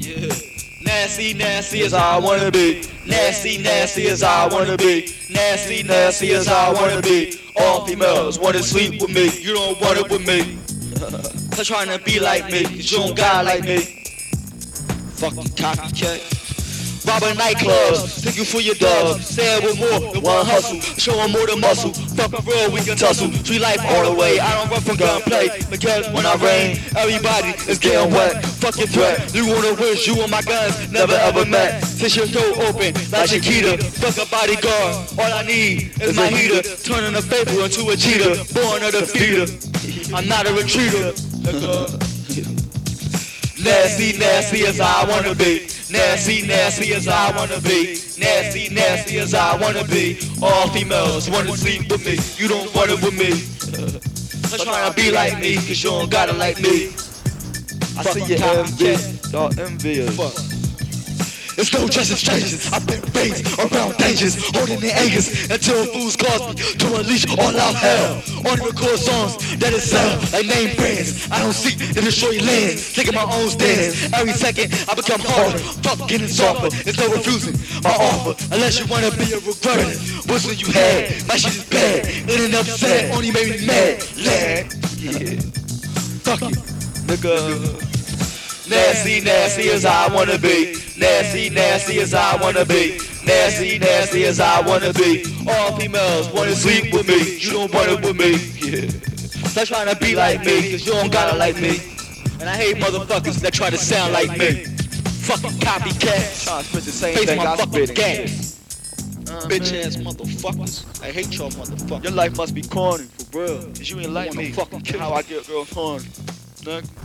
Yeah. Nasty, nasty as I wanna be. Nasty, nasty as I wanna be. Nasty, nasty as I wanna be. All females wanna sleep with me. You don't want it with me. They're trying to be like me, cause you don't got like me. Fucking copycat. Robbing nightclubs, take you for your dubs. Say it with more than one hustle. Show them more than muscle. Fuck a real, we can tussle. Street life all the way. I don't run from gunplay. Because when I rain, everybody is getting wet. Fuck your threat. You wanna wish you and my guns never ever met. Since your door open like Chiquita. Fuck a bodyguard. All I need is my heater. Turning a faithful into a cheater. Born a defeater. I'm not a retreater. Nasty, nasty as I wanna be. Nasty, nasty as I wanna be. Nasty, nasty as I wanna be. All females wanna sleep with me. You don't want it with me. They're trying to be like me, cause you don't gotta like me. I see you envy, y'all envious. It's no just strangers. I've been raised around dangers, holding their angers until fools cause me to unleash all out hell. Only record songs that it sound like name brands. I don't seek to destroy your lands, taking my own stance. Every second I become harder, fuck getting softer. There's no refusing my offer unless you wanna be a regret. Wisdom you had, my shit is bad. In and upset, only made me mad. Lad, yeah. Fuck you, nigga. Nasty, nasty as I wanna be. Nasty, nasty as I wanna be. Nasty, nasty as I wanna be. All females wanna sleep with me. You don't want it with me. Yeah. Stop trying to be like me, cause you don't gotta like me. And I hate motherfuckers that try to sound like me. Fucking copycats. Trying to spit the same Face thing my I fucking spit. gas. Bitch ass motherfuckers. I hate y'all motherfuckers. Your life must be corny, for real. Cause you ain't like wanna me. fucking kill How I get girls horny. Nigga.